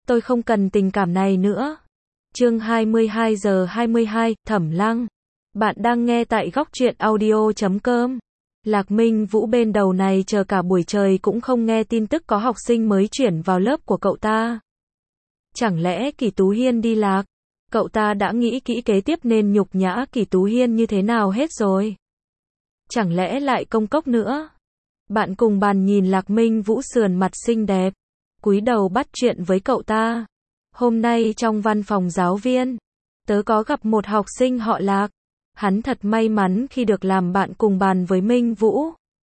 tôi không cần tình cảm này nữa. Chương 22 giờ 22, Thẩm Lăng. Bạn đang nghe tại góc truyện audio.com. Lạc Minh Vũ bên đầu này chờ cả buổi trời cũng không nghe tin tức có học sinh mới chuyển vào lớp của cậu ta. Chẳng lẽ Kỷ Tú Hiên đi lạc? Cậu ta đã nghĩ kỹ kế tiếp nên nhục nhã Kỷ Tú Hiên như thế nào hết rồi? Chẳng lẽ lại công cốc nữa? Bạn cùng bàn nhìn Lạc Minh Vũ sườn mặt xinh đẹp, cúi đầu bắt chuyện với cậu ta. Hôm nay trong văn phòng giáo viên, tớ có gặp một học sinh họ Lạc. Hắn thật may mắn khi được làm bạn cùng bàn với Minh Vũ.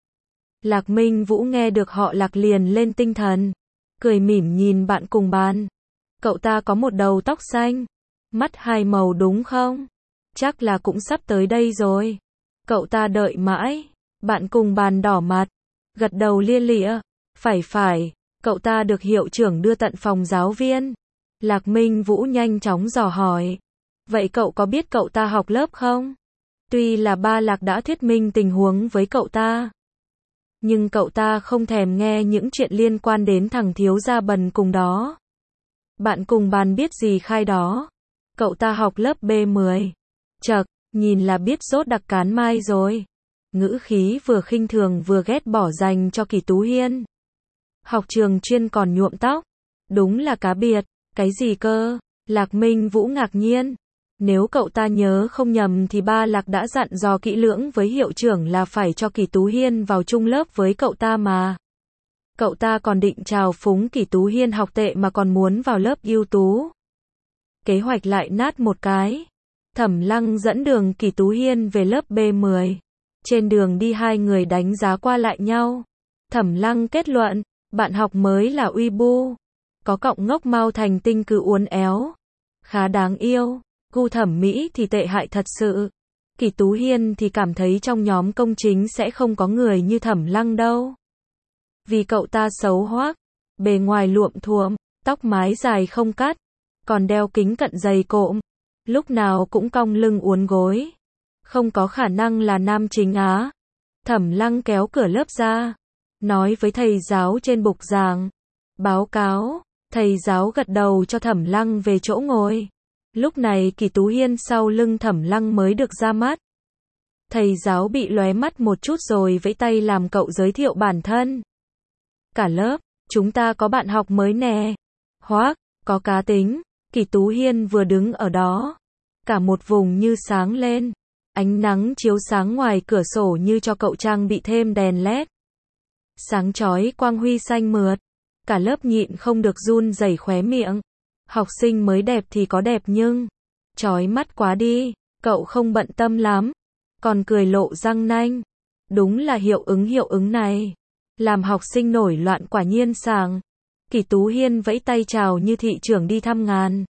Lạc Minh Vũ nghe được họ Lạc liền lên tinh thần, cười mỉm nhìn bạn cùng bàn. Cậu ta có một đầu tóc xanh, mắt hai màu đúng không? Chắc là cũng sắp tới đây rồi. Cậu ta đợi mãi, bạn cùng bàn đỏ mặt, gật đầu lia lịa. Phải, cậu ta được hiệu trưởng đưa tận phòng giáo viên. Lạc Minh Vũ nhanh chóng dò hỏi. Vậy cậu có biết cậu ta học lớp không? Tuy là ba Lạc đã thuyết minh tình huống với cậu ta, nhưng cậu ta không thèm nghe những chuyện liên quan đến thằng thiếu gia bần cùng đó. Bạn cùng bàn biết gì khai đó. Cậu ta học lớp B10. Chậc, nhìn là biết rốt đặc cán mai rồi. Ngữ khí vừa khinh thường vừa ghét bỏ dành cho Kỷ Tú Hiên. Học trường chuyên còn nhuộm tóc. Đúng là cá biệt. Cái gì cơ? Lạc Minh Vũ ngạc nhiên. Nếu cậu ta nhớ không nhầm thì ba Lạc đã dặn dò kỹ lưỡng với hiệu trưởng là phải cho Kỷ Tú Hiên vào chung lớp với cậu ta mà. Cậu ta còn định trào phúng Kỷ Tú Hiên học tệ mà còn muốn vào lớp ưu tú. Kế hoạch lại nát một cái. Thẩm Lăng dẫn đường Kỷ Tú Hiên về lớp B10. Trên đường đi hai người đánh giá qua lại nhau. Thẩm Lăng kết luận, bạn học mới là uy bu. Có cọng ngốc mau thành tinh cứ uốn éo. Khá đáng yêu. Gu thẩm mỹ thì tệ hại thật sự. Kỷ Tú Hiên thì cảm thấy trong nhóm công chính sẽ không có người như Thẩm Lăng đâu. Vì cậu ta xấu hoắc, bề ngoài luộm thuộm, tóc mái dài không cắt, còn đeo kính cận dày cộm, lúc nào cũng cong lưng uốn gối. Không có khả năng là nam chính á. Thẩm Lăng kéo cửa lớp ra, nói với thầy giáo trên bục giảng. Báo cáo, thầy giáo gật đầu cho Thẩm Lăng về chỗ ngồi. Lúc này Kỷ Tú Hiên sau lưng Thẩm Lăng mới được ra mắt. Thầy giáo bị lóe mắt một chút rồi vẫy tay làm cậu giới thiệu bản thân. Cả lớp, chúng ta có bạn học mới nè. Hoác, có cá tính. Kỷ Tú Hiên vừa đứng ở đó, cả một vùng như sáng lên. Ánh nắng chiếu sáng ngoài cửa sổ như cho cậu trang bị thêm đèn led. Sáng chói quang huy xanh mượt. Cả lớp nhịn không được run rẩy khóe miệng. Học sinh mới đẹp thì có đẹp nhưng chói mắt quá đi. Cậu không bận tâm lắm, còn cười lộ răng nanh. Đúng là hiệu ứng này làm học sinh nổi loạn quả nhiên sảng. Kỷ Tú Hiên vẫy tay chào như thị trưởng đi thăm ngàn.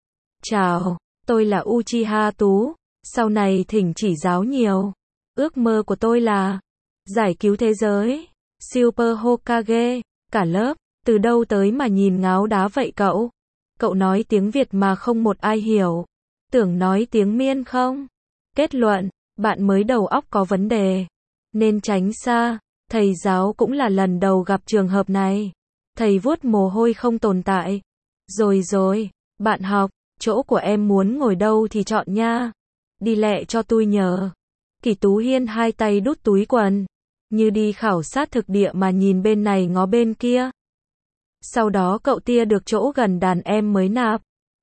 Chào, tôi là Uchiha Tú, sau này thỉnh chỉ giáo nhiều. Ước mơ của tôi là giải cứu thế giới, Super Hokage. Cả lớp, từ đâu tới mà nhìn ngáo đá vậy cậu? Cậu nói tiếng Việt mà không một ai hiểu. Tưởng nói tiếng Miên không? Kết luận, bạn mới đầu óc có vấn đề, nên tránh xa. Thầy giáo cũng là lần đầu gặp trường hợp này. Thầy vuốt mồ hôi không tồn tại. Rồi, bạn học, chỗ của em muốn ngồi đâu thì chọn nha. Đi lẹ cho tôi nhờ. Kỷ Tú Hiên hai tay đút túi quần, như đi khảo sát thực địa mà nhìn bên này ngó bên kia. Sau đó cậu tia được chỗ gần đàn em mới nạp.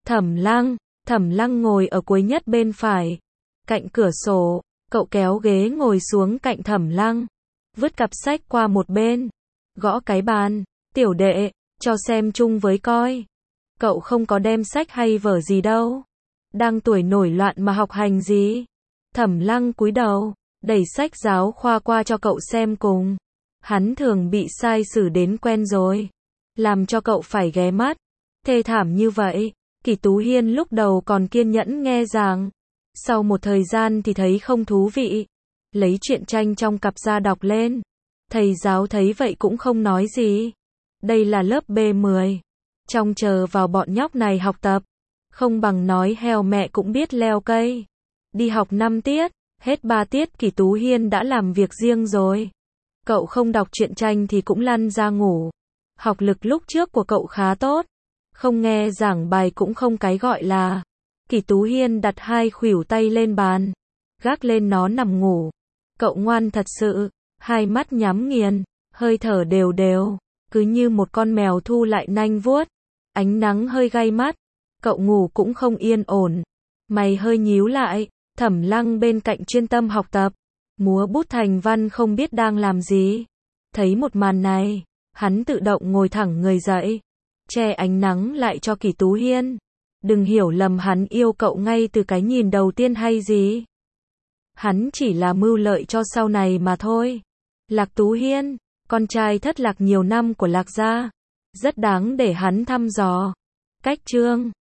Thẩm Lăng ngồi ở cuối nhất bên phải, cạnh cửa sổ. Cậu kéo ghế ngồi xuống cạnh Thẩm Lăng, vứt cặp sách qua một bên, gõ cái bàn. Tiểu đệ, cho xem chung với coi. Cậu không có đem sách hay vở gì đâu. Đang tuổi nổi loạn mà học hành gì? Thẩm Lăng cúi đầu, đẩy sách giáo khoa qua cho cậu xem cùng. Hắn thường bị sai xử đến quen rồi, làm cho cậu phải ghé mắt. Thê thảm như vậy. Kỷ Tú Hiên lúc đầu còn kiên nhẫn nghe giảng, sau một thời gian thì thấy không thú vị, lấy truyện tranh trong cặp ra đọc lên. Thầy giáo thấy vậy cũng không nói gì. Đây là lớp B10, trông chờ vào bọn nhóc này học tập, không bằng nói heo mẹ cũng biết leo cây. Đi học 5 tiết, hết 3 tiết Kỷ Tú Hiên đã làm việc riêng rồi. Cậu không đọc truyện tranh thì cũng lăn ra ngủ. Học lực lúc trước của cậu khá tốt, Không nghe giảng bài cũng không cái gọi là. Kỷ Tú Hiên đặt hai khuỷu tay lên bàn, gác lên nó nằm ngủ. Cậu ngoan thật sự, hai mắt nhắm nghiền, hơi thở đều đều, cứ như một con mèo thu lại nanh vuốt. Ánh nắng hơi gay mắt, cậu ngủ cũng không yên ổn. Mày hơi nhíu lại, Thẩm Lăng bên cạnh chuyên tâm học tập, múa bút thành văn không biết đang làm gì. Thấy một màn này, hắn tự động ngồi thẳng người dậy, che ánh nắng lại cho Kỷ Tú Hiên. Đừng hiểu lầm hắn yêu cậu ngay từ cái nhìn đầu tiên hay gì. Hắn chỉ là mưu lợi cho sau này mà thôi. Lạc Tú Hiên, con trai thất lạc nhiều năm của Lạc gia, rất đáng để hắn thăm dò. Cách chương